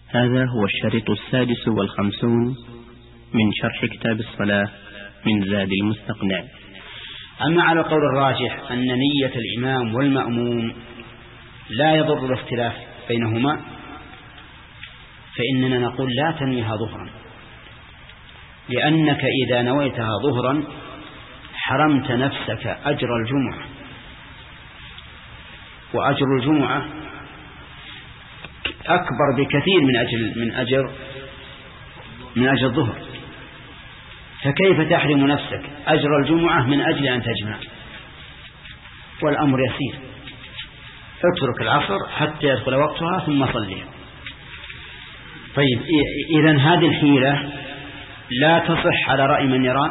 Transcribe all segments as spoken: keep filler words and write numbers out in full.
هذا هو الشريط السادس والخمسون من شرح كتاب الصلاة من زاد المستقنع. أما على قول الراجح أن نية الإمام والمأموم لا يضر الاختلاف بينهما، فإننا نقول لا تنويها ظهرا، لأنك إذا نويتها ظهرا حرمت نفسك أجر الجمعة، وأجر الجمعة أكبر بكثير من أجل من أجر من أجر الظهر، فكيف تحرم نفسك أجر الجمعة من أجل أن تجمع؟ والأمر يسير، اترك العصر حتى يدخل وقتها ثم صليها. طيب، إذن هذه الحيلة لا تصح على رأي من يرى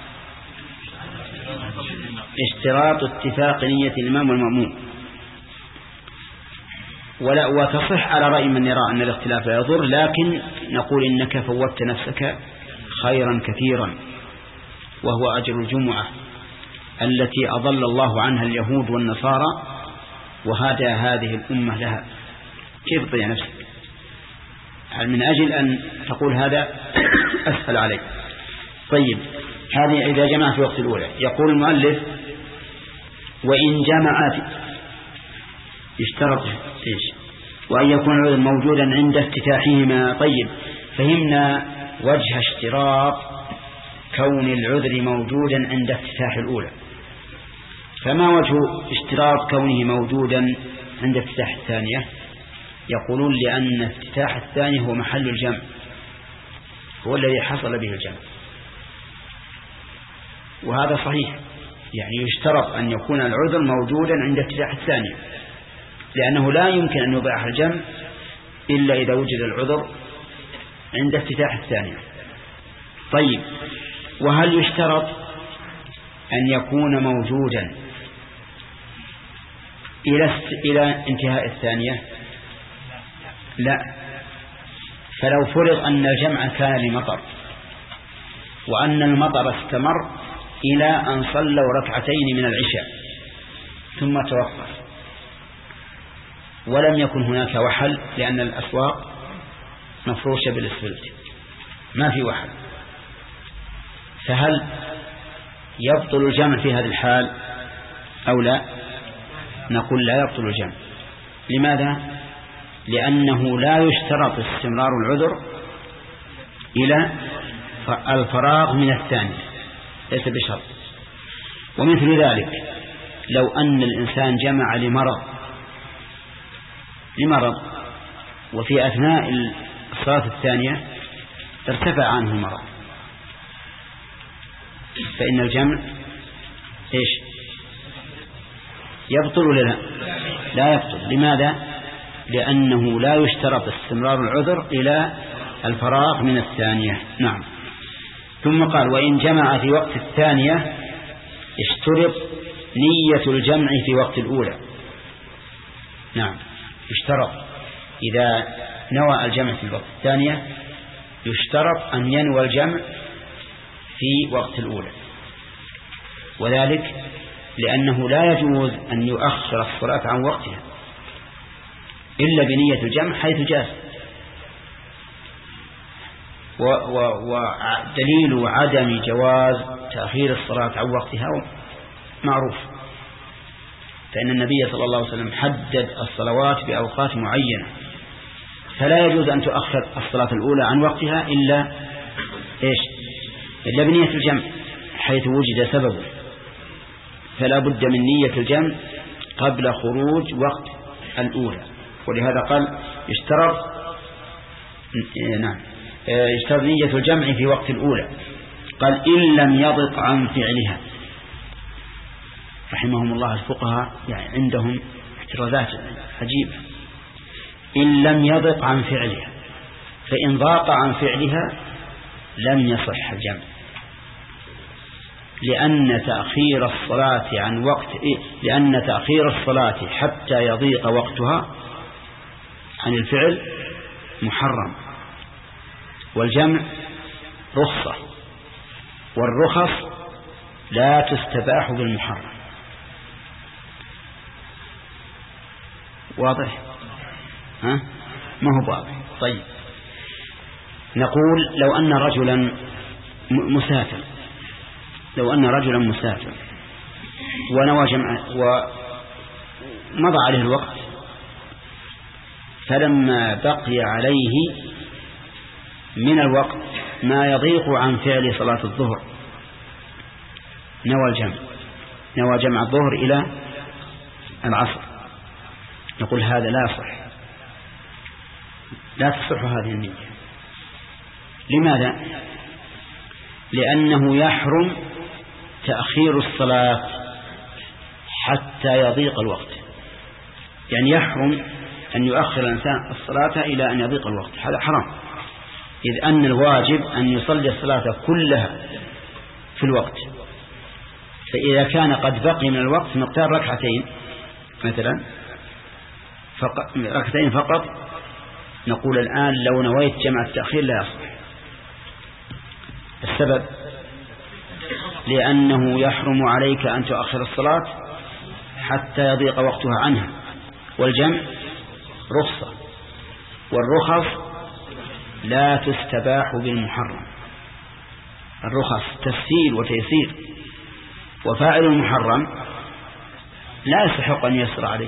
اشتراط اتفاق نية الإمام والمأموم، ولا وتصح على رأي من يرى أن الاختلاف لا يضر، لكن نقول إنك فوتت نفسك خيرا كثيرا، وهو أجر الجمعة التي أضل الله عنها اليهود والنصارى وهدى هذه الأمة لها. كيف تضيع نفسك؟ هل من أجل أن تقول هذا أسهل عليك؟ طيب، هذه إذا جمعت في وقت الأولى. يقول المؤلف: وإن جمعت يشترط إيش؟ وأن يكون العذر موجودا عند افتتاحهما. طيب، فهمنا وجه اشتراط كون العذر موجودا عند افتتاح الأولى، فما وجه اشتراط كونه موجودا عند افتتاح الثانية؟ يقولون لأن افتتاح الثانية هو محل الجمع، هو الذي حصل به الجمع، وهذا صحيح، يعني يشترط أن يكون العذر موجودا عند افتتاح الثانية، لأنه لا يمكن أن يباح الجمع إلا إذا وجد العذر عند افتتاح الثانية. طيب، وهل يشترط أن يكون موجودا إلى إلى انتهاء الثانية؟ لا. فلو فرض أن الجمع كان لمطر، وأن المطر استمر إلى أن صلوا ركعتين من العشاء ثم توقف، ولم يكن هناك وحل لأن الأسواق مفروشة بالاسفلت، ما في وحل، فهل يبطل الجمع في هذه الحال أو لا؟ نقول لا يبطل الجمع. لماذا؟ لأنه لا يشترط استمرار العذر إلى الفراغ من الثانية، ليس بشرط. ومثل ذلك لو أن الإنسان جمع لمرض لمرض وفي أثناء الصلاة الثانية ارتفع عنه المرض، فإن الجمع إيش؟ يبطل ولا لا؟ لا يبطل. لماذا؟ لأنه لا يشترط استمرار العذر إلى الفراغ من الثانية. نعم. ثم قال: وإن جمع في وقت الثانية اشترط نية الجمع في وقت الأولى. نعم، يشترط إذا نوى الجمع في الوقت الثانية يشترط أن ينوى الجمع في وقت الأولى، وذلك لأنه لا يجوز أن يؤخر الصلاة عن وقتها إلا بنية الجمع حيث جاز. ودليل عدم جواز تأخير الصلاة عن وقتها معروف، فإن النبي صلى الله عليه وسلم حدد الصلوات بأوقات معينة، فلا يجوز أن تؤخر الصلاة الأولى عن وقتها إلا إيش؟ إلا بنية الجمع حيث وجد سببه، فلا بد من نية الجمع قبل خروج وقت الأولى. ولهذا قال يشترط نعم يشترط نية الجمع في وقت الأولى. قال: إن لم يضق عن فعلها. رحمهم الله الفقهاء يعني عندهم اعتراضات عجيبة. إن لم يضق عن فعلها، فإن ضاق عن فعلها لم يصح الجمع، لأن تأخير الصلاة عن وقت إيه؟ لأن تأخير الصلاة حتى يضيق وقتها عن الفعل محرم، والجمع رخصة، والرخص لا تستباح بالمحرم. واضح؟ ها؟ ما هو واضح. طيب، نقول لو أن رجلا مسافر لو أن رجلا مسافر ونوى جمع ومضى عليه الوقت، فلما بقي عليه من الوقت ما يضيق عن فعل صلاة الظهر نوى الجمع نوى جمع الظهر إلى العصر، نقول هذا لا يصح، لا تصح هذه النية. لماذا؟ لأنه يحرم تأخير الصلاة حتى يضيق الوقت، يعني يحرم أن يؤخر الإنسان الصلاة إلى أن يضيق الوقت، هذا حرام، إذ أن الواجب أن يصلي الصلاة كلها في الوقت. فإذا كان قد بقي من الوقت مقدار ركعتين مثلا فقط ركعتين فقط، نقول الآن لو نويت جمع التأخير لا يصح. السبب لأنه يحرم عليك أن تؤخر الصلاة حتى يضيق وقتها عنها، والجمع رخصة، والرخص لا تستباح بالمحرم، الرخص تسهيل وتيسير، وفاعل المحرم لا يستحق أن يسر عليه.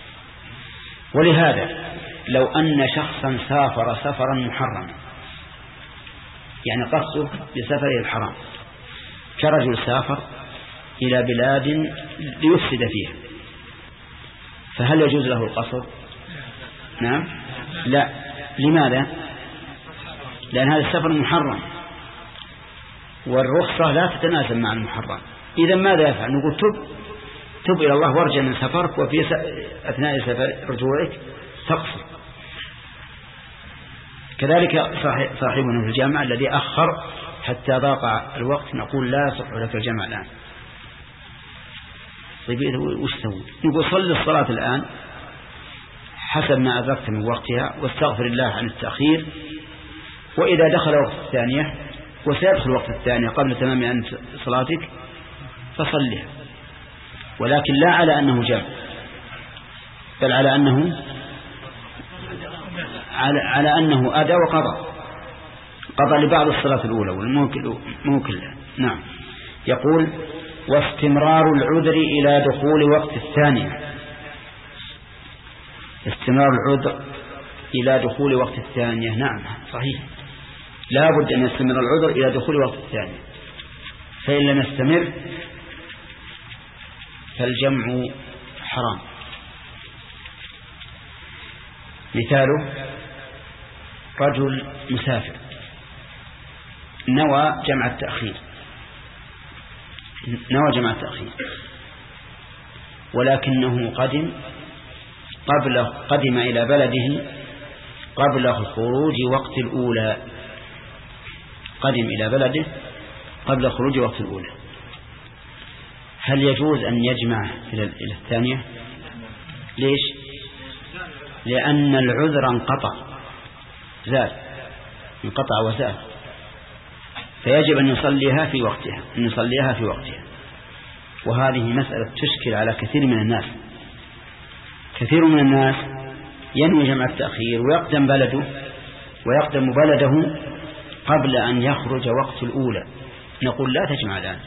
ولهذا لو أن شخصا سافر سفرا محرما، يعني قصده بسفره الحرام، كرجل سافر إلى بلاد ليفسد فيها، فهل يجوز له القصر؟ نعم لا. لماذا؟ لأن هذا السفر محرم، والرخصة لا تتناسب مع المحرم. إذا ماذا يفعل؟ نقول تب تب إلى الله وارجع من سفرك، وفي أثناء سفر رجوعك تقصر. كذلك صاحبنا في الجامعة الذي أخر حتى ضاق الوقت، نقول لا يصح لك الجمع الآن. طيب وش تسوي؟ نقول صل الصلاة الآن حسب ما أدركت من وقتها، واستغفر الله عن التأخير، وإذا دخل وقت الثانية وسيدخل وقت الثانية قبل تمام عن صلاتك فصلها، ولكن لا على أنه جمع، بل على أنه على, على أنه أدى وقضى قضى لبعض الصلاة الأولى والمو كلها. نعم. يقول واستمرار العذر إلى دخول وقت الثانية، استمرار العذر إلى دخول وقت الثانية، نعم صحيح، لا بد أن يستمر العذر إلى دخول وقت الثانية، فإن لم يستمر فالجمع حرام. مثاله رجل مسافر نوى جمع التأخير نوى جمع التأخير ولكنه قدم قبل قدم إلى بلده قبل خروج وقت الأولى قدم إلى بلده قبل خروج وقت الأولى، هل يجوز أن يجمع إلى الثانية؟ ليش؟ لأن العذر انقطع، زال انقطع وزال، فيجب أن يصليها في وقتها أن يصليها في وقتها. وهذه مسألة تشكل على كثير من الناس. كثير من الناس ينوي جمع التأخير ويقدم بلده ويقدم بلده قبل أن يخرج وقت الأولى، نقول لا تجمع الآن،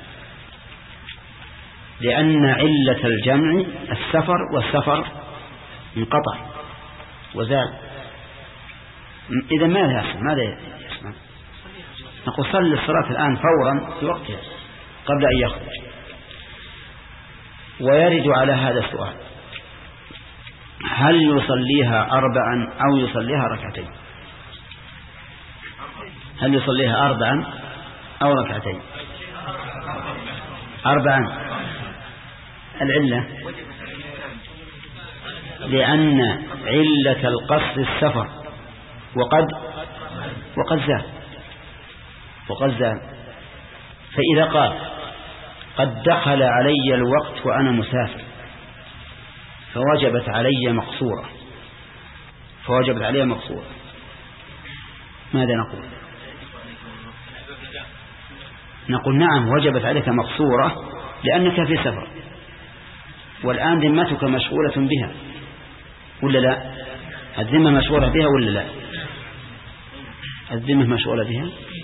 لأن علة الجمع السفر، والسفر انقطع وزال. إذا ماذا يحصل؟ ماذا يحصل؟ نقول صل الصلاة الآن فورا في وقتها قبل أن يخرج. ويرد على هذا السؤال: هل يصليها أربعا أو يصليها ركعتين؟ هل يصليها أربعا أو ركعتين؟ أربعا. العلة لأن علة القصد السفر وقد وقد زال وقد زال فإذا قال قد دخل علي الوقت وأنا مسافر فوجبت علي مقصورة فوجبت علي مقصورة ماذا نقول؟ نقول نعم وجبت عليك مقصورة لأنك في سفر، والآن ذمتك مشغولة بها ولا لا؟ الذمة مشغولة بها ولا لا؟ الذمة مشغولة بها.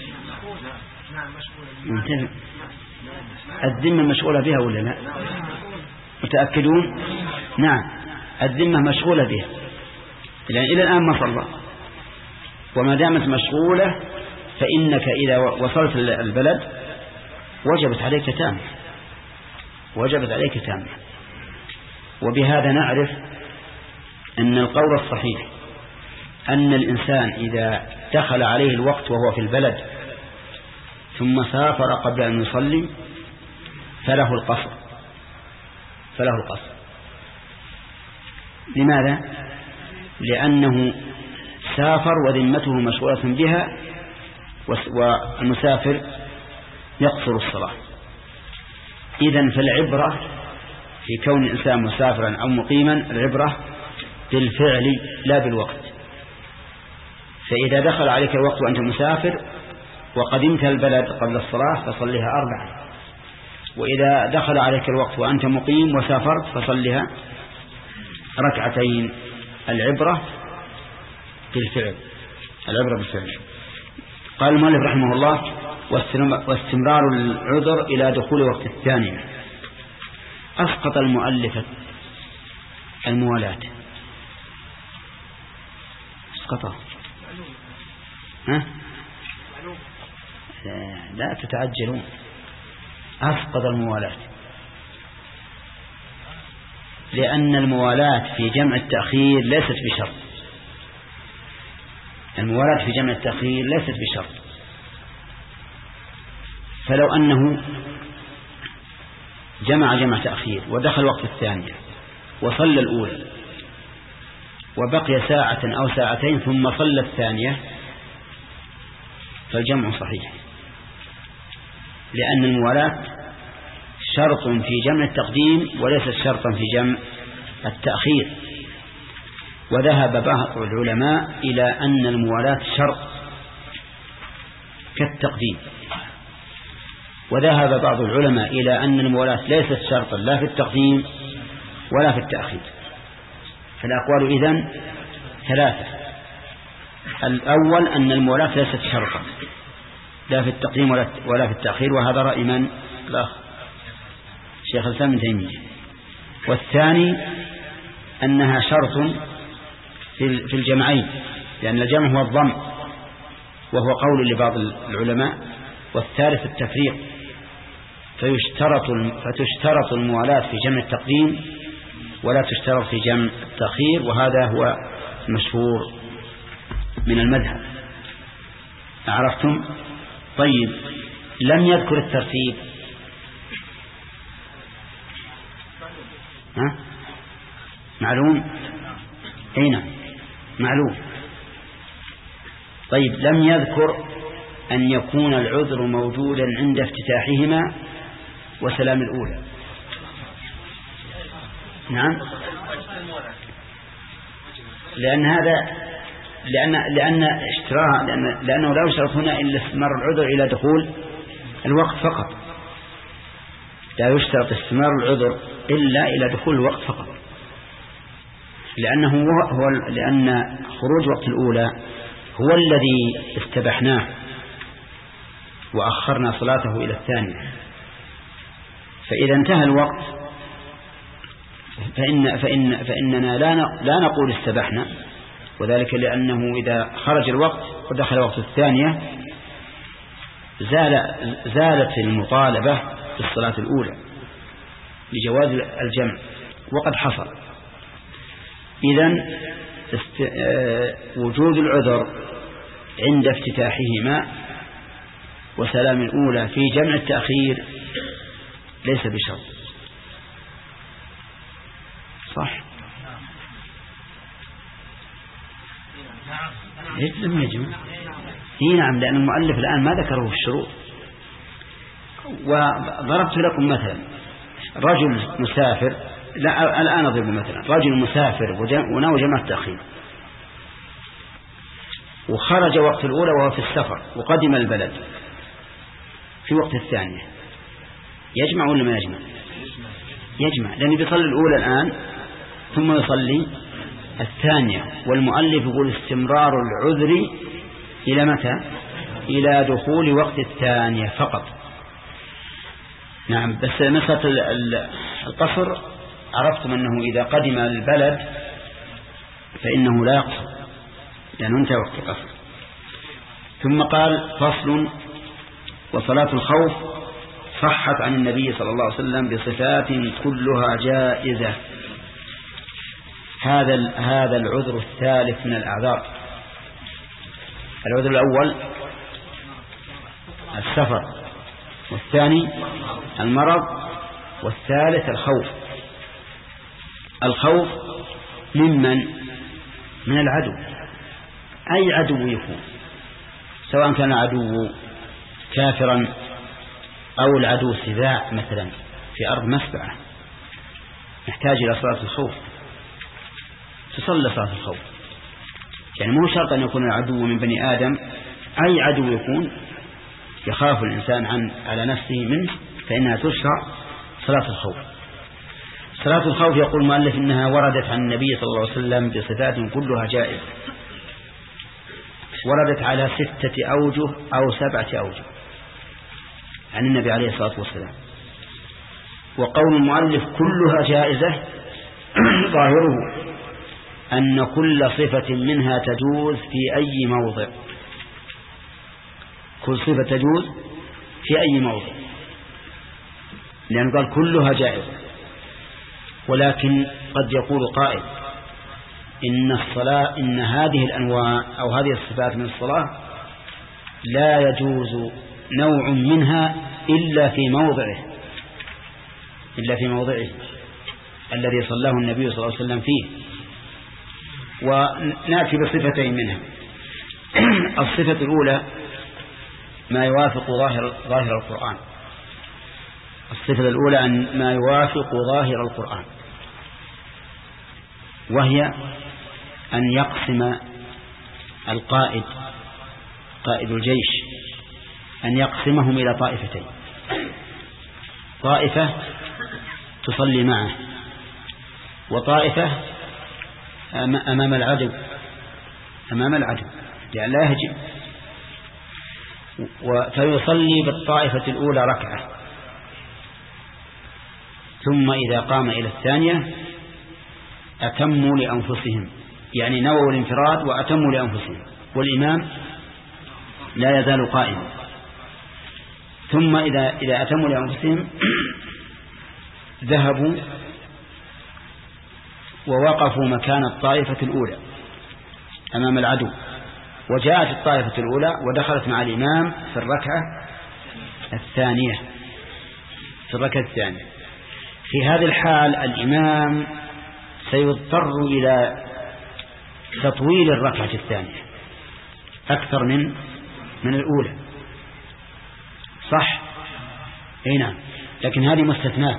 منتبه. الذمة مشغولة بها ولا لا؟ متأكدون؟ نعم الذمة مشغولة بها، لأن إلى الآن ما صلى، وما دامت مشغولة فإنك إذا وصلت البلد وجبت عليك تامة، وجبت عليك تامة. وبهذا نعرف أن القول الصحيح أن الإنسان إذا دخل عليه الوقت وهو في البلد ثم سافر قبل أن يصلي فله القصر، فله القصر. لماذا؟ لأنه سافر وذمته مشغولة بها، والمسافر يقصر الصلاة. إذن فالعبرة في كون الإنسان مسافرا أو مقيما العبرة بالفعل لا بالوقت. فإذا دخل عليك الوقت وأنت مسافر وقدمت البلد قبل الصلاة فصلها أربعا، وإذا دخل عليك الوقت وأنت مقيم وسافرت فصلها ركعتين. العبرة بالفعل، العبرة بالفعل. قال المؤلف رحمه الله: واستمرار العذر إلى دخول وقت الثانية. أسقط المؤلف الموالاة، أسقطه. ها؟ لا تتعجلون. أسقط الموالاة، لأن الموالاة في جمع التأخير ليست بشرط. الموالاة في جمع التأخير ليست بشرط. فلو أنه جمع جمع تأخير ودخل وقت الثانية وصلى الأولى وبقي ساعة أو ساعتين ثم صلى الثانية فالجمع صحيح، لأن الموالاة شرط في جمع التقديم وليس شرطا في جمع التأخير. وذهب بعض العلماء إلى أن الموالاة شرط كالتقديم، وذهب بعض العلماء إلى أن الموالاة ليست شرطا لا في التقديم ولا في التأخير. فالأقوال إذن ثلاثة. الأول أن الموالاة ليست شرطا لا في التقديم ولا في التأخير، وهذا رأي من؟ لا شيخ الإسلام ابن تيمية. والثاني أنها شرط في الجمعين، لأن الجمع هو الضم وهو قول لبعض العلماء. والثالث التفريق، فيشترط فتشترط الموالاة في جمع التقديم ولا تشترط في جمع التأخير، وهذا هو المشهور من المذهب. عرفتم؟ طيب، لم يذكر الترتيب. ها؟ معلوم؟ أين؟ معلوم. طيب، لم يذكر أن يكون العذر موجودا عند افتتاحهما وسلام الأولى. نعم، لأن هذا لأن لأن اشتراها لأن لأنه لا يشترط هنا إلا استمرار العذر إلى دخول الوقت فقط. لا يشترط استمرار العذر إلا إلى دخول الوقت فقط، لأنه هو لأن خروج وقت الأولى هو الذي استبحناه وأخرنا صلاته إلى الثانية. فإذا انتهى الوقت فإن فإن فإننا لا لا نقول استبحنا، وذلك لأنه إذا خرج الوقت ودخل وقت الثانية زال زالت المطالبة بالصلاة الأولى لجواز الجمع وقد حصل. إذن است... وجود العذر عند افتتاحهما وسلام الأولى في جمع التأخير ليس بشرط. صح؟ لم يجمع. هي نعم، لأن المؤلف الآن ما ذكره في الشروط. وضربت لكم مثلا رجل مسافر، لا الآن أضرب مثلا رجل مسافر ونوى جمع التأخير وخرج وقت الأولى وهو في السفر وقدم البلد في وقت الثانية، يجمع ولا ما يجمع؟ يجمع، لأنه بيصلي الأولى الآن ثم يصلي الثانية. والمؤلف يقول استمرار العذر إلى متى؟ إلى دخول وقت الثانية فقط. نعم. بس مسألة القصر عرفتم أنه إذا قدم البلد فإنه لا يقصر لأنه انتهى وقت القصر. ثم قال فصل: وصلاة الخوف صحت عن النبي صلى الله عليه وسلم بصفات كلها جائزة. هذا هذا العذر الثالث من الأعذار. العذر الأول السفر، والثاني المرض، والثالث الخوف. الخوف ممن؟ من العدو، أي عدو يكون، سواء كان عدو كافرا أو العدو سباع مثلا في أرض مسبعة، نحتاج إلى صلاة الخوف. تصلى صلاة الخوف، يعني مو شرط أن يكون العدو من بني آدم، أي عدو يكون يخاف الإنسان عن على نفسه منه فإنها تشرع صلاة الخوف. صلاة الخوف يقول المؤلف إنها وردت عن النبي صلى الله عليه وسلم بصفات كلها جائزة. وردت على ستة أوجه أو سبعة أوجه عن النبي عليه الصلاة والسلام. وقول المؤلف كلها جائزة ظاهره أن كل صفة منها تجوز في أي موضع، كل صفة تجوز في أي موضع، لأنه قال كلها جائزة. ولكن قد يقول قائل إن الصلاة إن هذه الأنواع أو هذه الصفات من الصلاة لا يجوز نوع منها إلا في موضعه إلا في موضعه الذي صلاه النبي صلى الله عليه وسلم فيه. ونأتي بصفتين منها. الصفة الأولى ما يوافق ظاهر ظاهر القرآن. الصفة الأولى أن ما يوافق ظاهر القرآن، وهي أن يقسم القائد قائد الجيش أن يقسمهم إلى طائفتين: طائفة تصلي معه، وطائفة أمام العدو أمام العدو يعني لا يهجم، فيصلي بالطائفة الأولى ركعة، ثم إذا قام إلى الثانية أتموا لأنفسهم، يعني نووا الانفراد وأتموا لأنفسهم، والإمام لا يزال قائما. ثم إذا إذا أتموا لأنفسهم ذهبوا ووقفوا مكان الطائفة الأولى أمام العدو، وجاءت الطائفة الأولى ودخلت مع الإمام في الركعة الثانية في الركعة الثانية. في هذه الحال الإمام سيضطر إلى تطويل الركعة الثانية أكثر من من الأولى، صح؟ أي نعم. لكن هذه مستثنات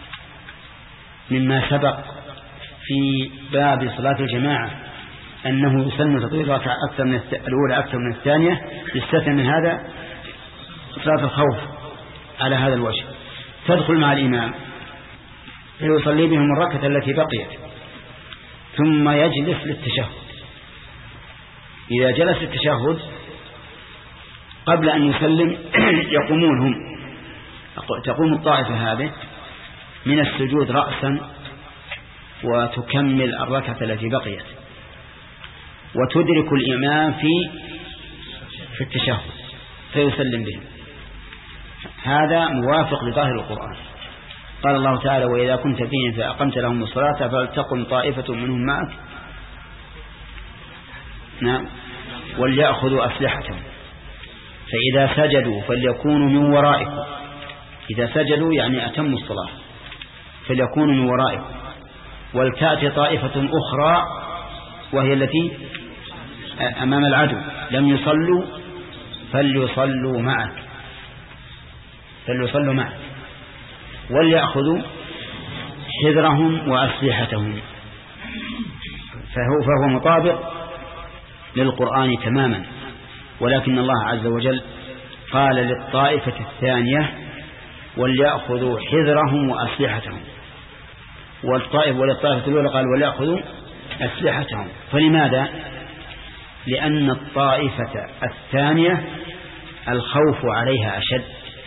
مما سبق في باب صلاة الجماعة أنه يسن تطويل الركعة أكثر من الأولى أكثر من الثانية، يستثنى من هذا صلاة الخوف على هذا الوجه. تدخل مع الإمام فيصلي بهم الركعة التي بقيت، ثم يجلس للتشهد. إذا جلس التشهد قبل أن يسلم يقومون هم، تقوم الطائفة هذه من السجود رأسا وتكمل الركعة التي بقيت، وتدرك الإمام في في التشهد فيسلم بهم. هذا موافق لظاهر القرآن. قال الله تعالى: وإذا كنت فيهم فأقمت لهم الصلاة فلتقم طائفة منهم معك نعم وليأخذوا أسلحتهم فإذا سجدوا فليكونوا من ورائكم. إذا سجدوا يعني أتموا الصلاة، فليكونوا من ورائكم. ولتأتي طائفة أخرى وهي التي أمام العدو لم يصلوا فليصلوا معك فليصلوا معك وليأخذوا حذرهم وأسلحتهم. فهو, فهو مطابق للقرآن تماما. ولكن الله عز وجل قال للطائفة الثانية وليأخذوا حذرهم وأسلحتهم، والطائف وللطائفة الأولى قال وليأخذوا أسلحتهم. فلماذا؟ لأن الطائفة الثانية الخوف عليها أشد،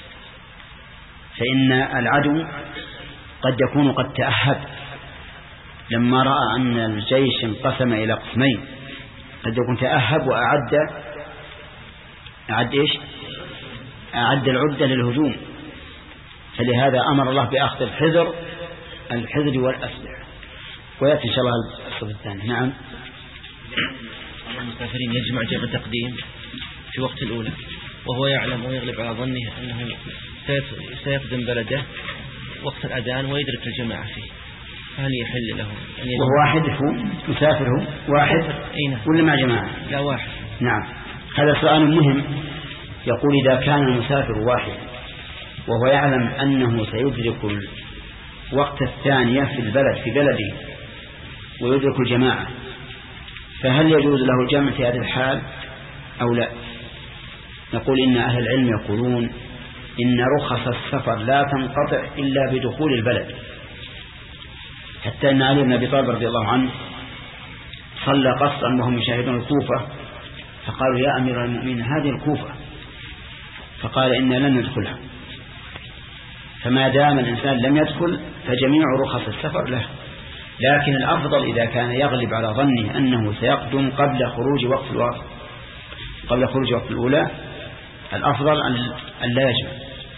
فإن العدو قد يكون قد تأهب لما رأى أن الجيش انقسم إلى قسمين، قد يكون تأهب وأعد أعد إيش أعد العدة للهجوم، فلهذا أمر الله بأخذ الحذر الحذر والأسلحة. ويأتي إن شاء الله الصف الثاني. نعم. المسافرين يجمع جمع تقديم في وقت الأولى وهو يعلم ويغلب على ظنه أنه سيقدم بلده وقت الأذان ويدرك الجماعة فيه، هل يحل له أن يجمع؟ وهو واحد هو مسافر هو واحد ولا مع جماعة؟ لا واحد. نعم، هذا سؤال مهم. يقول إذا كان المسافر واحد وهو يعلم أنه سيدرك وقت الثانية في البلد في بلده ويدرك الجماعة، فهل يجوز له الجمع في هذه الحال أو لا؟ نقول إن أهل العلم يقولون إن رخص السفر لا تنقطع إلا بدخول البلد، حتى أن علي بن أبي طالب رضي الله عنه صلى قصرا وهم يشاهدون الكوفة، فقالوا يا أمير المؤمنين هذه الكوفة، فقال إنا لن ندخلها. فما دام الإنسان لم يدخل فجميع رخص السفر له، لكن الأفضل إذا كان يغلب على ظنه أنه سيقدم قبل خروج وقت الوقت قبل خروج وقت الأولى، الأفضل أن لا يجمع.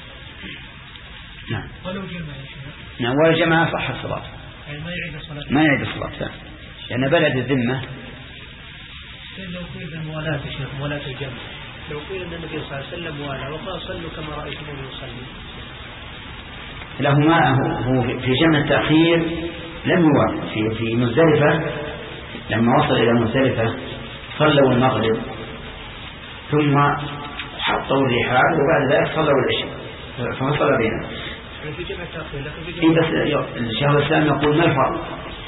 نعم. ولو جمع نعم ولا جمع صح الصلاة، يعني ما يعيد الصلاة ما يعيد الصلاة لأن بلد الذمة. لو قيل الموالاة يا شيخ موالاة الجمع، لو قيل أن النبي صلى الله عليه وسلم والاه وقال صلوا كما رأيتموني يصلي، له معه هو في جمع التأخير لم يوافق في في مزدلفة، لما وصل إلى مزدلفة صلوا المغرب ثم حطوا الرحال وبعد ذلك صلوا العشاء فصل بينهم. يعني في جمع التأخير لكن في جمع بس الشيخ الإسلام يقول ما الفرق؟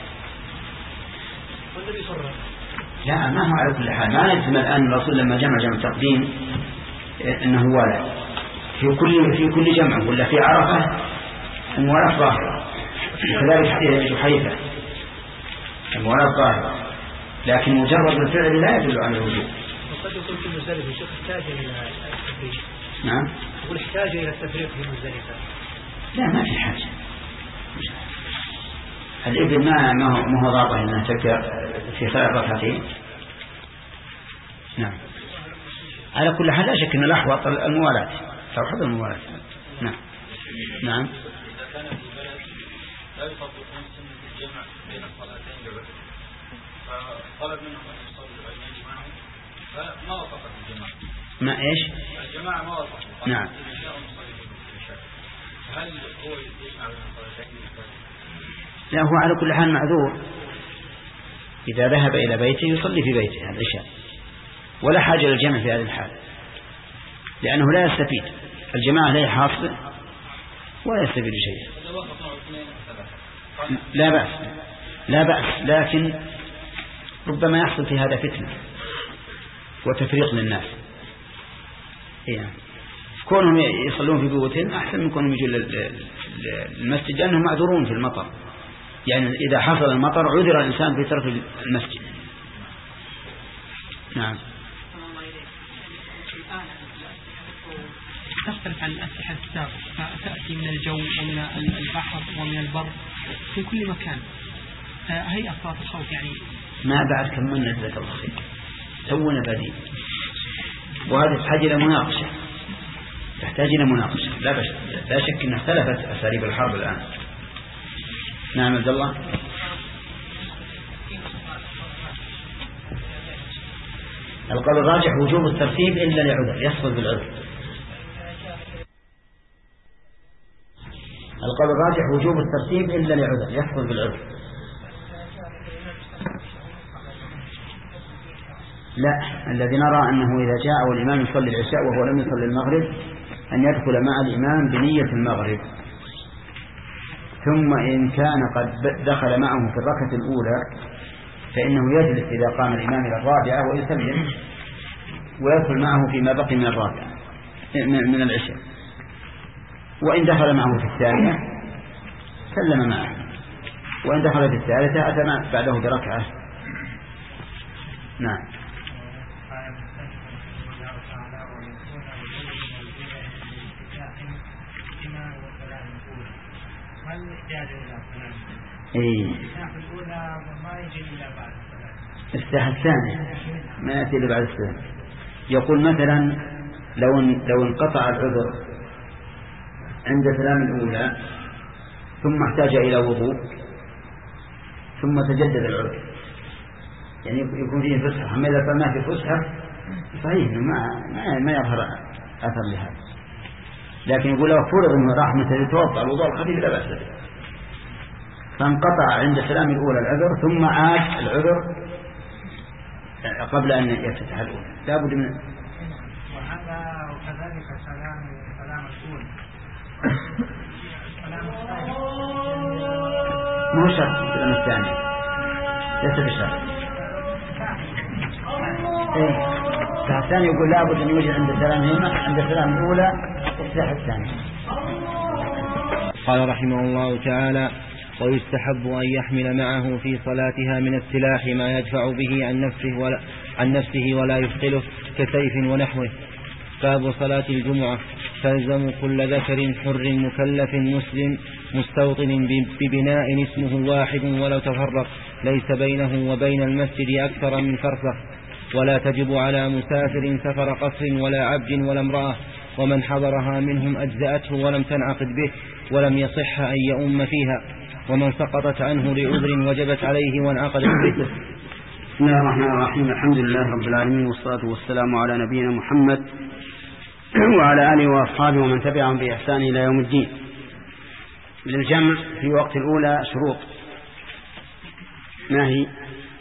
والنبي فرق. لا ما هو على كل حال، ما نجزم الآن الرسول لما جمع جمع التقديم إنه والد في كل في كل جمع ولا في عرفة الموالاة ظاهرة، كذلك حديث حيفا الموالاة ظاهرة، لكن مجرد الفعل لا يدل على الوجوب. وقد يكون في مزدلفة الشيخ احتاج إلى التفريق. نعم. يقول احتاج إلى التفريق في مزدلفة. لا ما في حاجة، الإبن ما ما هو ما هو ضابط إنها تبدأ في ثلاث ركعتين. نعم. على كل حال لا شك أن الأحوط الموالاة، توحد الموالاة. نعم. نعم. لا يفضلون سنة الجمع بين الصلاتين بعد، فطلب منهم أن يصلوا العيدين معهم فما وافقت الجماعة. ما إيش؟ الجماعة ما وافقوا. نعم. هل هو يجمع بين الصلاتين؟ لا هو على كل حال معذور، إذا ذهب إلى بيته يصلي في بيته العشاء، ولا حاجة للجمع في هذه الحال، لأنه لا يستفيد، الجماعة لا حاصل ولا يستفيد شيء. لا بأس لا بأس لكن ربما يحصل في هذا فتنة وتفريق للناس. يعني كونهم يصلون في بيوتهم أحسن من كونهم يجوا للمسجد، لأنهم معذورون في المطر، يعني إذا حصل المطر عذر الإنسان في ترك المسجد. نعم. تختلف عن الأسلحة السابقة، تأتي من الجو ومن البحر ومن البر في كل مكان. هي أصوات الخوف يعني ما بعد كم من نزلة الخير سونا بديل، وهذا تحتاج إلى مناقشة تحتاج إلى مناقشة لا بش لا شك أن اختلفت أساليب الحرب الآن. نعم عبد الله. القول الراجح وجوب الترتيب إلا لعذر يحصل بالعذر. القول الراجح وجوب الترتيب إلا لعذر يحصل بالعذر. لا، الذي نرى أنه إذا جاء والإمام يصلي العشاء وهو لم يصلي المغرب أن يدخل مع الإمام بنية المغرب، ثم إن كان قد دخل معه في الركعة الأولى فإنه يجلس إذا قام الإمام إلى الرابعة ويسلم ويدخل معه فيما بقي من الرابعة من العشاء، وإن دخل معه في الثانية سلم معه، وإن دخل في الثالثة أتى بعده بركعة. نعم. قال المستشفى رحمه الله تعالى ويكون الرجل موجودا من الافتتاح إما وسلام الأولى هل يحتاج إلى سلام؟ إيه. الافتتاح الأولى ما يجي إلا بعد السلام. الافتتاح الثاني ما يأتي إلا بعد السلام. يقول مثلا لو لو انقطع العذر عند سلام الأولى ثم احتاج إلى وضوء ثم تجدد العذر، يعني يكون فيه فسحة. أما إذا ما في فسحة صحيح ما ما ما يظهر أثر لهذا، لكن يقول لو فرض أنه راح مثل يتوضأ الوضوء الخفيف لا بأس به، فانقطع عند سلام الأولى العذر ثم عاد العذر قبل أن يفتتح الأولى لا بد من. وهذا وكذلك سلام سلام الأولى سلام الثاني مو شرط سلام الثاني ليس بشرط. إيه الثاني يقول لا بد أن يوجد عند سلامهما عند سلام الأولى افتتاح الثاني. قال رحمه الله تعالى: ويستحب أن يحمل معه في صلاتها من السلاح ما يدفع به عن نفسه ولا, عن نفسه ولا يثقله كسيف ونحوه. باب صلاة الجمعة: تلزم كل ذكر حر مكلف مسلم مستوطن ببناء اسمه واحد ولو تفرق ليس بينه وبين المسجد أكثر من فرسخ، ولا تجب على مسافر سفر قصر ولا عبد ولا امرأة، ومن حضرها منهم أجزأته ولم تنعقد به ولم يصح أن يؤم فيها، ومن سقطت عنه لعذر وجبت عليه وانعقدت به. بسم الله الرحمن الرحيم. الحمد لله رب العالمين، والصلاة والسلام على نبينا محمد وعلى آله وأصحابه ومن تبعهم بإحسان إلى يوم الدين. للجمع في وقت الأولى شروط، ما هي؟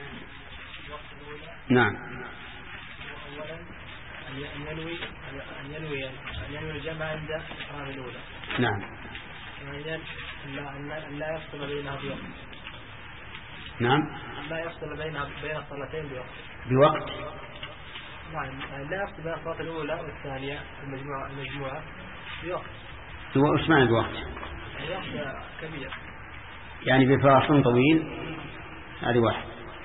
نعم. أولا أن ينوي أن ينوي أن ينوي الجمع عند إحرام الأولى. نعم. ثانيا أن لا يفصل بينها بوقت. نعم. أن لا يفصل بينها بين الصلاتين بوقت. بوقت. نعم لا يفصل بين الصلاة الأولى والثانية المجموعة المجموعة بوقت. وش معنى بوقت؟ وقت كبير. يعني بفاصل طويل. هذه واحد.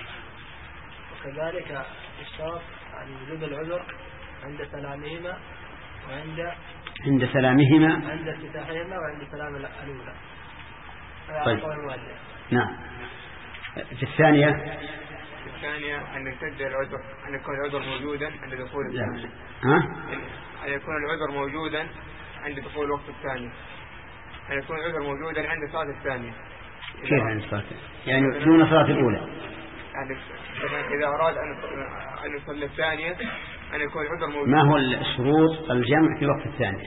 وكذلك الشرط عن وجود العذر عند سلامهما وعند عند سلامهما عند افتتاحهما وعند سلام الأولى. طيب. نعم. في الثانية الثانية أن يمتد العذر، أن يكون العذر موجودا عند دخول الثاني. ها؟ أن يكون العذر موجودا عند دخول الوقت الثاني. أن يكون العذر موجودا عند صلاة الثانية. كيف عند صلاة؟ يعني دون صلاة الأولى. يعني إذا أراد أن أن يصلي الثانية أن يكون العذر موجود. ما هو الشروط الجمع في وقت الثانية؟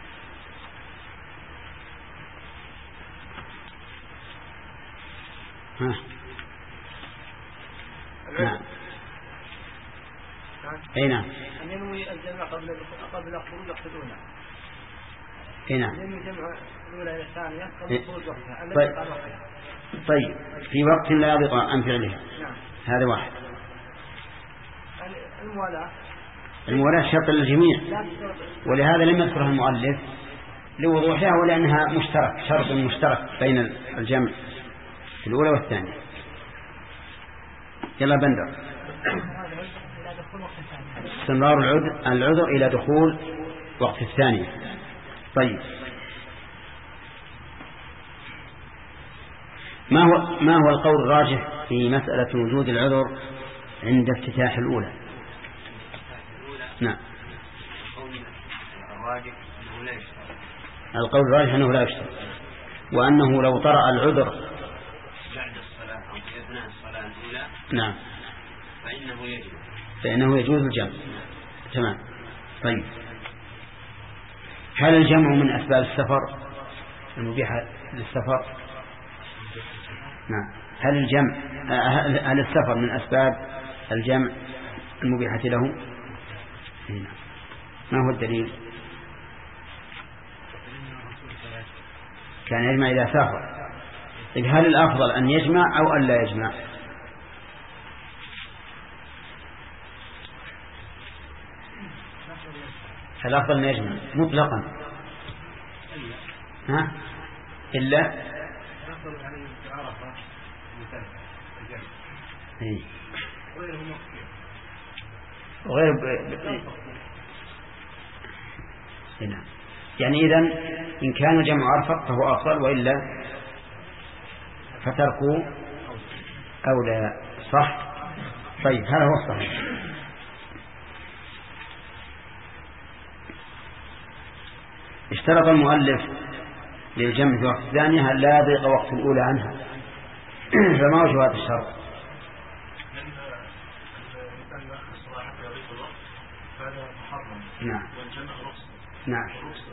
ها؟ نعم. أي نعم. أن ينوي الجمع قبل قبل خروج وقت الأولى. أي نعم. ينوي الجمع الأولى إلى الثانية قبل خروج وقتها. طيب. طيب في وقت لا يضيق عن فعلها. نعم. هذا واحد. الموالاة. الموالاة شرط للجميع، ولهذا لم يذكرها المؤلف لوضوحها ولأنها مشترك، شرط مشترك بين الجمع في الأولى والثانية. يلا بندر. استمرار العذر العذر إلى دخول وقت الثانية. طيب ما هو ما هو القول الراجح في مسألة وجود العذر عند افتتاح الأولى؟ نعم. القول الراجح أنه لا يشترط، وأنه لو طرأ العذر بعد الصلاة أو في أثناء الصلاة الأولى نعم فإنه يجوز فإنه يجوز الجمع. تمام. طيب هل الجمع من أسباب السفر المبيحة للسفر؟ نعم. هل الجمع هل السفر من أسباب الجمع المبيحة له؟ ما هو الدليل؟ كان يجمع إذا سافر. طيب هل الأفضل أن يجمع أو أن لا يجمع؟ الأفضل أن يجمع مطلقا. ها؟ إلا غير هنا. يعني إذن إن كان الجمع أرفق فهو أفضل، وإلا فتركوا أولى. صح؟ طيب هذا هو الصحيح. اشترط المؤلف للجمع في وقت الثانية أن لا يضيق وقت الأولى عنها. فما وجه هذا الشرط؟ نعم نعم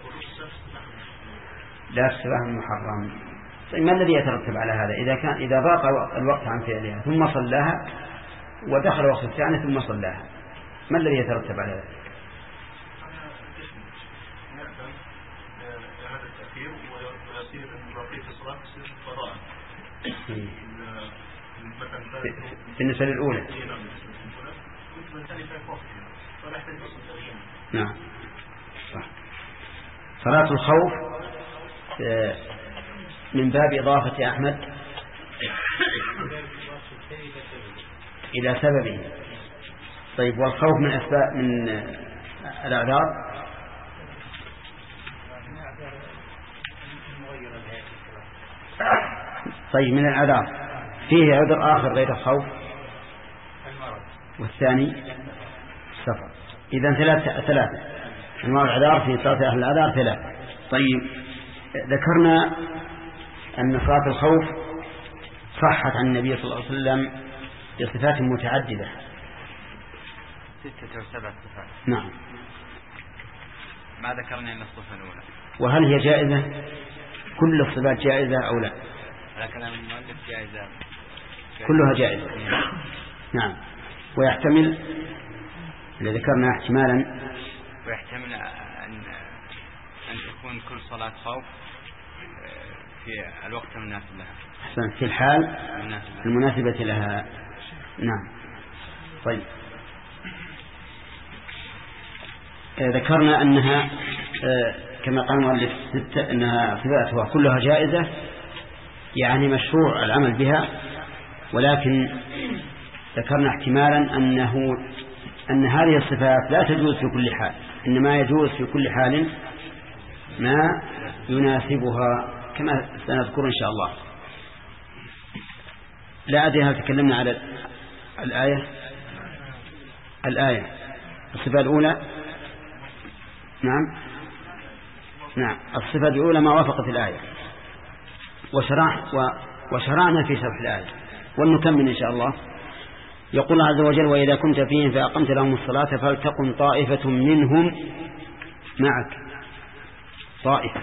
لا السباح محرم. طيب ما الذي يترتب على هذا؟ إذا كان إذا ضاق الوقت عن فعلها ثم صلاها ودخل وقت الثانية ثم صلاها، ما الذي يترتب على ذلك؟ هذا التأخير ويصير البقية في الصلاة يصير قضاء بالنسبة للأولى. نعم صح. صلاة الخوف من باب إضافة أحمد إلى سببه. طيب والخوف من أسباب من الأعذار؟ طيب من الأعذار فيه عذر آخر غير الخوف، والثاني السفر. إذن ثلاثة ثلاثة أنواع الأعذار في صلاة أهل الأعذار ثلاثة. طيب ذكرنا أن صلاة الخوف صحت عن النبي صلى الله عليه وسلم بصفات متعددة، ستة وسبعة صفات. نعم. ما ذكرنا إلا الصفة الأولى. وهل هي جائزة؟ كل الصفات جائزة أو لا؟ لكن المؤلف جائزة كلها جائزة. نعم. ويحتمل اللي ذكرنا احتمالا، ويحتمل أن أن تكون كل صلاة خوف في الوقت المناسب لها. أحسن، في الحال المناسبة لها. نعم. طيب ذكرنا أنها كما قال المؤلف ستة أنها صفاتها كلها جائزة، يعني مشروع العمل بها، ولكن ذكرنا احتمالا أنه أن هذه الصفات لا تجوز في كل حال، إنما يجوز في كل حال ما يناسبها كما سنذكر إن شاء الله. لا أدري هل تكلمنا على الآية الآية الصفة الأولى. نعم نعم الصفة الأولى ما وافقت الآية، وشرع وشرعنا في شرح الآية، ونكمل إن شاء الله. يقول الله عز وجل: وإذا كنت فيهم فأقمت لهم الصلاة فلتقم طائفة منهم معك. طائفة،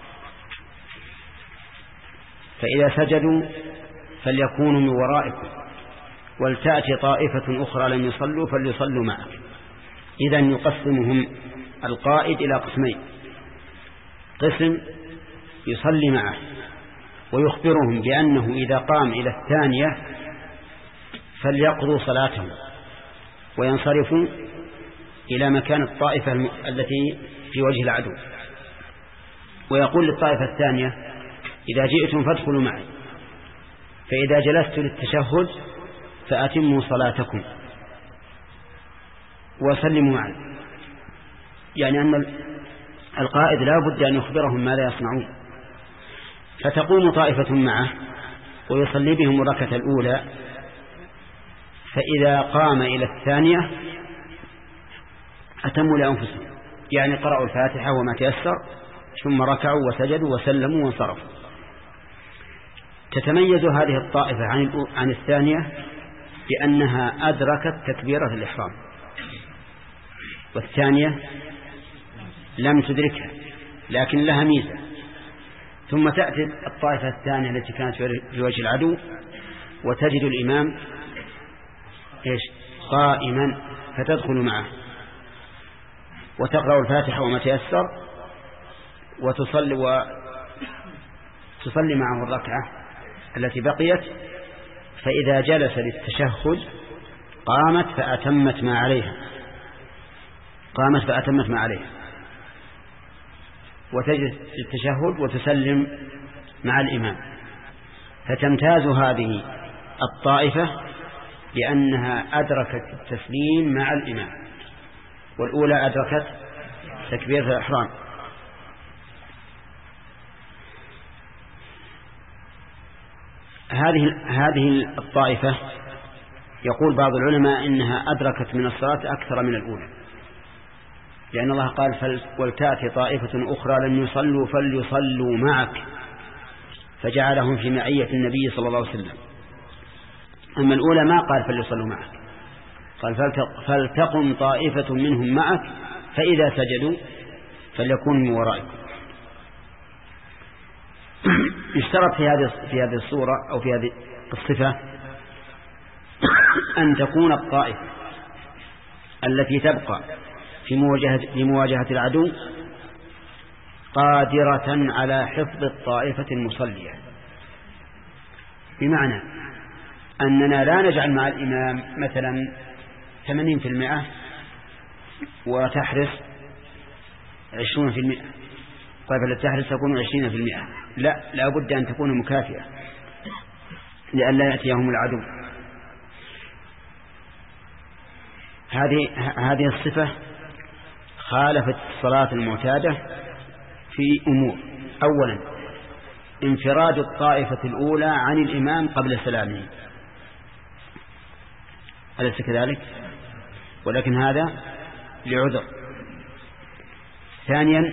فإذا سجدوا فليكونوا من ورائكم ولتأتي طائفة أخرى لم يصلوا فليصلوا معك. إذن يقسمهم القائد إلى قسمين: قسم يصلي معه ويخبرهم بأنه إذا قام إلى الثانية فليقضوا صلاتهم وينصرفوا إلى مكان الطائفة التي في وجه العدو، ويقول للطائفة الثانية: إذا جئتم فادخلوا معي، فإذا جلست للتشهد فأتموا صلاتكم وسلموا معي. يعني أن القائد لا بد أن يخبرهم ماذا يصنعون. فتقوم طائفة معه ويصلي بهم الركعة الأولى، فإذا قام إلى الثانية أتموا لأنفسهم، يعني قرأوا الفاتحة وما تيسر، ثم ركعوا وسجدوا وسلموا وانصرفوا. تتميز هذه الطائفة عن الثانية بأنها أدركت تكبيرة الإحرام، والثانية لم تدركها لكن لها ميزة. ثم تأتي الطائفة الثانية التي كانت في وجه العدو وتجد الإمام إيش قائما، فتدخل معه وتقرأ الفاتحة وما تيسر وتصلي وتصلي معه الركعة التي بقيت، فإذا جلس للتشهد قامت فأتمت ما عليها قامت فأتمت ما عليها وتجلس للتشهد وتسلم مع الإمام. فتمتاز هذه الطائفة لأنها أدركت التسليم مع الإمام، والأولى أدركت تكبيرة الإحرام. هذه هذه الطائفة يقول بعض العلماء إنها أدركت من الصلاة أكثر من الأولى، لأن الله قال ولتأتي طائفة أخرى لم يصلوا فليصلوا معك، فجعلهم في معية النبي صلى الله عليه وسلم. أما الأولى ما قال فليصلوا معك، قال فلتقم طائفة منهم معك فإذا سجدوا فليكونوا من ورائكم. يشترط في هذه في هذه الصورة أو في هذه الصفة أن تكون الطائفة التي تبقى في مواجهة في مواجهة العدو قادرة على حفظ الطائفة المصلية، بمعنى أننا لا نجعل مع الإمام مثلا ثمانين في المئة وتحرس عشرون في المئة، طيب التي تحرس تكون عشرين في المئة، لا لا بد أن تكون مكافئة لئلا يأتيهم العدو. هذه هذه الصفة خالفت الصلاة المعتادة في أمور. أولا انفراد الطائفة الأولى عن الإمام قبل سلامه، أليس كذلك؟ ولكن هذا لعذر. ثانيا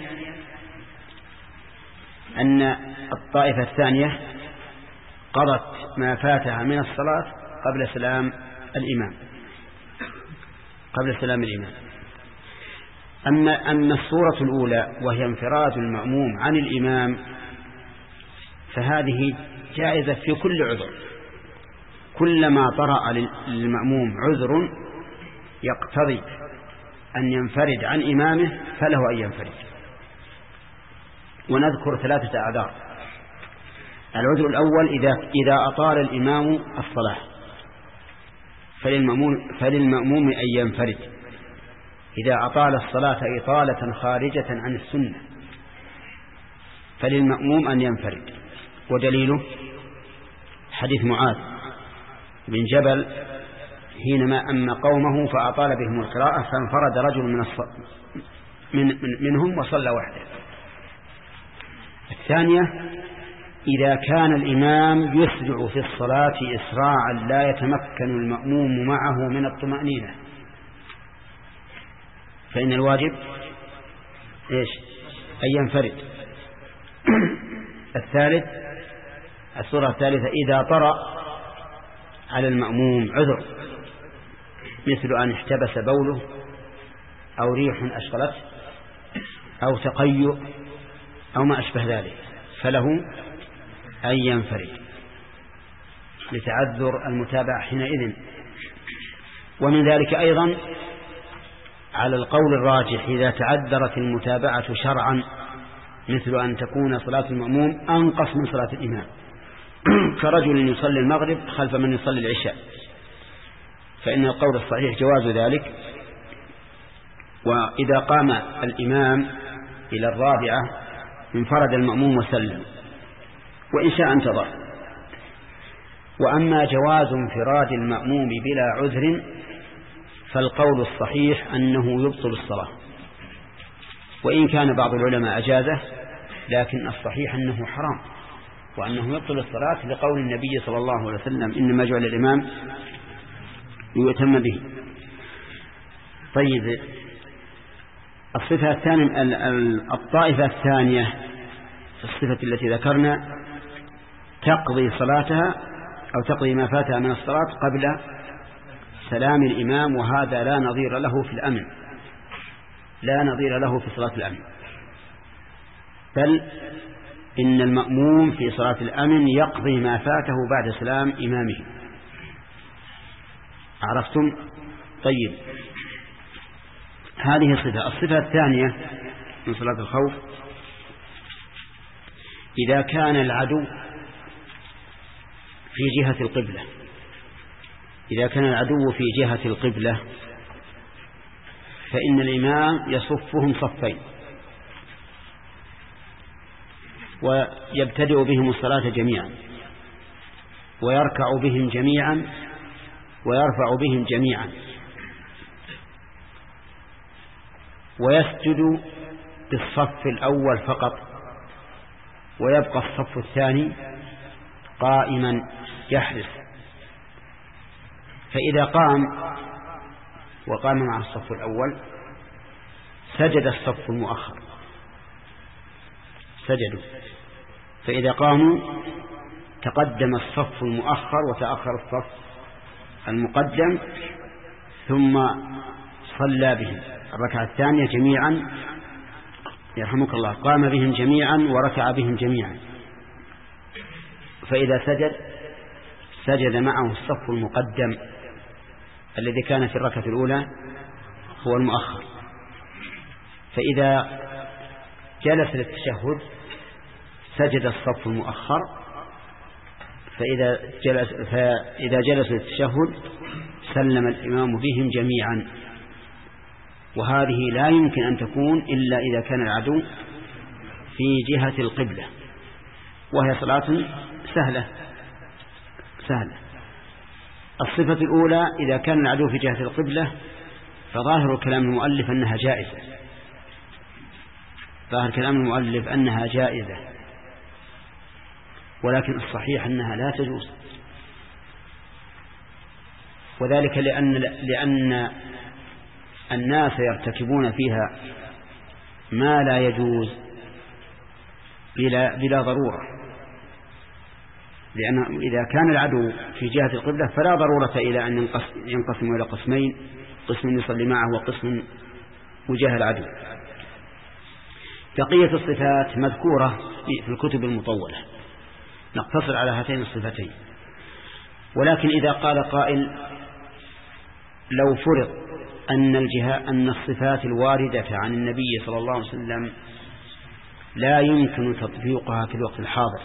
أن الطائفة الثانية قضت ما فاتها من الصلاة قبل سلام الإمام قبل سلام الإمام. أما أما الصورة الأولى وهي انفراد المأموم عن الإمام فهذه جائزة في كل عذر، كلما طرأ للمأموم عذر يقتضي أن ينفرد عن إمامه فله أن ينفرد. ونذكر ثلاثة أعذار. العذر الأول إذا إذا أطال الإمام الصلاة فللمأموم, فللمأموم أن ينفرد، إذا أطال الصلاة إطالة خارجة عن السنة فللمأموم أن ينفرد. ودليله حديث معاذ بن جبل حينما أما قومه فأطال بهم القراءة فانفرد رجل من, الص... من... من منهم وصلى وحده. الثانية إذا كان الإمام يسرع في الصلاة إسراعا لا يتمكن المأموم معه من الطمأنينة فإن الواجب إيش؟ أن ينفرد. الثالث السورة الثالثة إذا طرأ على المأموم عذر مثل أن احتبس بوله أو ريح أشغلته أو تقيؤ أو ما أشبه ذلك فله أن ينفرد لتعذر المتابعة حينئذ. ومن ذلك أيضا على القول الراجح إذا تعذرت المتابعة شرعا مثل أن تكون صلاة المأموم أنقص من صلاة الإمام كرجل يصلي المغرب خلف من يصلي العشاء فإن القول الصحيح جواز ذلك. وإذا قام الإمام إلى الرابعة انفرد المأموم وسلم وإن شاء انتظر. وأما جواز انفراد المأموم بلا عذر فالقول الصحيح أنه يبطل الصلاة، وإن كان بعض العلماء أجازه لكن الصحيح أنه حرام وأنه يبطل الصلاة لقول النبي صلى الله عليه وسلم إنما جعل الإمام يؤتم به. طيب الصفة الثانية الطائفة الثانية في الصفة التي ذكرنا تقضي صلاتها أو تقضي ما فاتها من الصلاة قبل سلام الإمام، وهذا لا نظير له في الأمن، لا نظير له في صلاة الأمن، بل إن المأموم في صلاة الأمن يقضي ما فاته بعد سلام إمامه. عرفتم؟ طيب هذه الصفة. الصفة الثانية من صلاة الخوف إذا كان العدو في جهة القبلة إذا كان العدو في جهة القبلة فإن الإمام يصفهم صفين ويبتدئ بهم الصلاة جميعا ويركع بهم جميعا ويرفع بهم جميعا. ويسجد بالصف الأول فقط، ويبقى الصف الثاني قائما يحرس. فإذا قام وقام مع الصف الأول سجد الصف المؤخر، سجدوا. فإذا قاموا تقدم الصف المؤخر وتأخر الصف المقدم، ثم صلى بهم الركعة الثانية جميعا يرحمك الله، قام بهم جميعا وركع بهم جميعا. فإذا سجد سجد معه الصف المقدم الذي كان في الركعة الأولى هو المؤخر. فإذا جلس للتشهد سجد الصف المؤخر، فإذا جلس, فإذا جلس للتشهد سلم الإمام بهم جميعا. وهذه لا يمكن أن تكون إلا إذا كان العدو في جهة القبلة، وهي صلاة سهلة سهلة. الصفة الأولى إذا كان العدو في جهة القبلة فظاهر كلام المؤلف أنها جائزة، ظاهر كلام المؤلف أنها جائزة، ولكن الصحيح أنها لا تجوز، وذلك لأن, لأن الناس يرتكبون فيها ما لا يجوز بلا, بلا ضرورة. لأن إذا كان العدو في جهة القبلة فلا ضرورة إلى أن ينقسم إلى قسمين، قسم يصلي معه وقسم وجاه العدو. بقية الصفات مذكورة في الكتب المطولة، نقتصر على هاتين الصفتين. ولكن إذا قال قائل لو فرض أن الجهة أن الصفات الواردة عن النبي صلى الله عليه وسلم لا يمكن تطبيقها في الوقت الحاضر،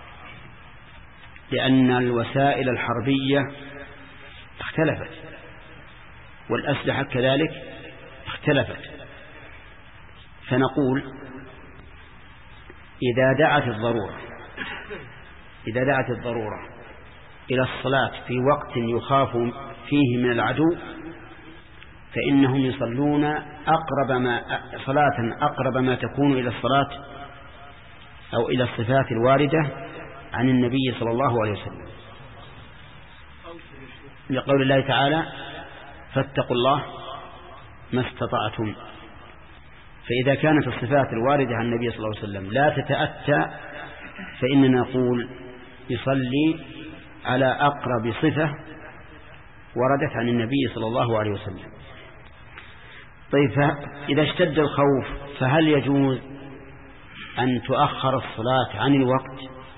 لأن الوسائل الحربية اختلفت والأسلحة كذلك اختلفت، فنقول إذا دعت الضرورة إذا دعت الضرورة إلى الصلاة في وقت يخاف فيه من العدو فإنهم يصلون أقرب ما صلاة أقرب ما تكون إلى الصلاة أو إلى الصفات الواردة عن النبي صلى الله عليه وسلم، لقول الله تعالى فاتقوا الله ما استطعتم. فإذا كانت الصفات الواردة عن النبي صلى الله عليه وسلم لا تتأتى فإننا نقول يصلي على أقرب صفة وردت عن النبي صلى الله عليه وسلم. طيب إذا اشتد الخوف فهل يجوز أن تؤخر الصلاة عن الوقت؟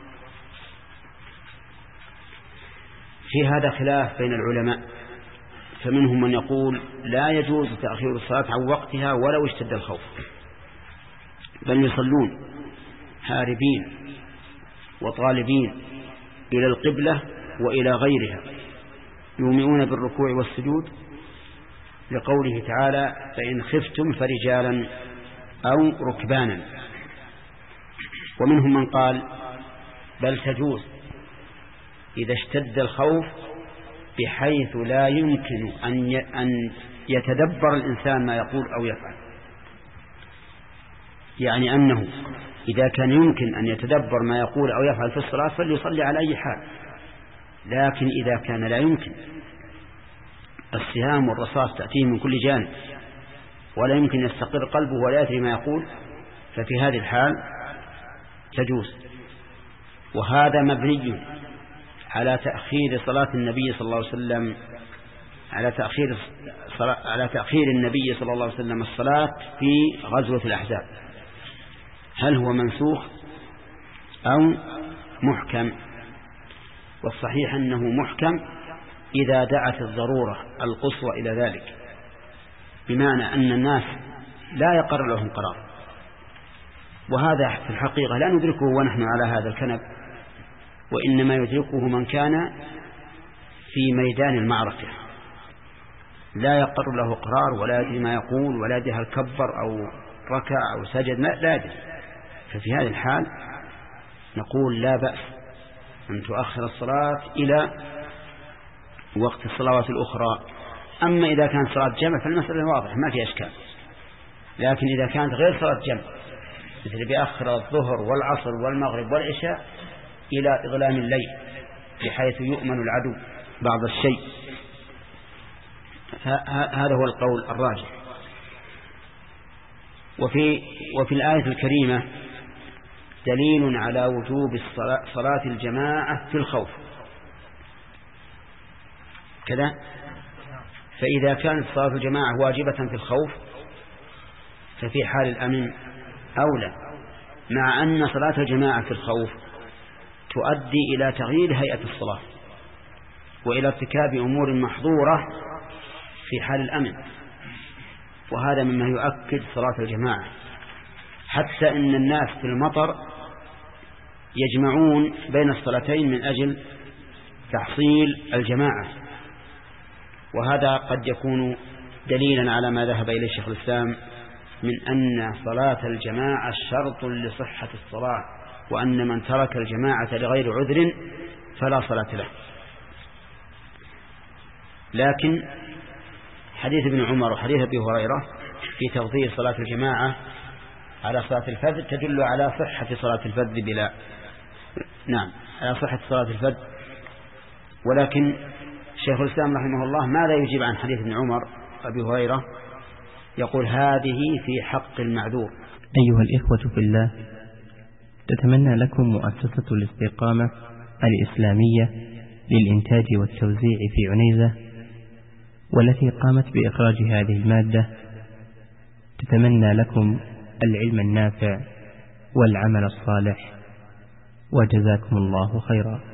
في هذا خلاف بين العلماء، فمنهم من يقول لا يجوز تأخير الصلاة عن وقتها ولو اشتد الخوف، بل يصلون هاربين وطالبين إلى القبلة وإلى غيرها، يومئون بالركوع والسجود، لقوله تعالى فإن خفتم فرجالا أو ركبانا. ومنهم من قال بل تجوز إذا اشتد الخوف بحيث لا يمكن أن يتدبر الإنسان ما يقول أو يفعل، يعني أنه إذا كان يمكن أن يتدبر ما يقول أو يفعل في الصلاة فليصلي على أي حال. لكن إذا كان لا يمكن، السهام والرصاص تأتيه من كل جانب ولا يمكن يستقر قلبه ولا يدري ما يقول، ففي هذه الحال تجوز. وهذا مبني على تأخير صلاة النبي صلى الله عليه وسلم على تأخير على تأخير النبي صلى الله عليه وسلم الصلاة في غزوة الأحزاب، هل هو منسوخ أو محكم؟ والصحيح أنه محكم إذا دعت الضرورة القصوى إلى ذلك، بمعنى أن الناس لا يقر لهم قرار، وهذا في الحقيقة لا ندركه ونحن على هذا الكنب، وإنما يدركه من كان في ميدان المعركة لا يقر له قرار ولا يدري ما يقول ولا يدري هل كبر أو ركع أو سجد، لا يدري. ففي هذه الحال نقول لا بأس أن تؤخر الصلاة إلى وقت الصلوات الأخرى. أما إذا كانت صلاة جمع فالمسألة واضحة ما في أشكال. لكن إذا كانت غير صلاة جمع مثل بأخر الظهر والعصر والمغرب والعشاء إلى إظلام الليل بحيث يؤمن العدو بعض الشيء، هذا هو القول الراجح. وفي, وفي الآية الكريمة دليل على وجوب صلاة الجماعة في الخوف كذا. فإذا كانت صلاة الجماعة واجبة في الخوف ففي حال الأمن أولى، مع أن صلاة الجماعة في الخوف تؤدي إلى تغيير هيئة الصلاة وإلى ارتكاب أمور محظورة في حال الأمن، وهذا مما يؤكد صلاة الجماعة. حتى إن الناس في المطر يجمعون بين الصلاتين من أجل تحصيل الجماعة، وهذا قد يكون دليلا على ما ذهب إليه شيخ الإسلام من أن صلاة الجماعة شرط لصحة الصلاة، وأن من ترك الجماعة لغير عذر فلا صلاة له. لكن حديث ابن عمر وحديث أبي هريرة في تفضيل صلاة الجماعة على صلاة الفجر تدل على صحة صلاة الفجر بلا نعم على صحة صلاة الفجر. ولكن شيخ الإسلام رحمه الله ماذا يجيب عن حديث ابن عمر وأبي هريرة؟ يقول هذه في حق المعذور. أيها الإخوة في الله، تتمنى لكم مؤسسة الاستقامة الإسلامية للإنتاج والتوزيع في عنيزة، والتي قامت بإخراج هذه المادة، تتمنى لكم العلم النافع والعمل الصالح، وجزاكم الله خيرا.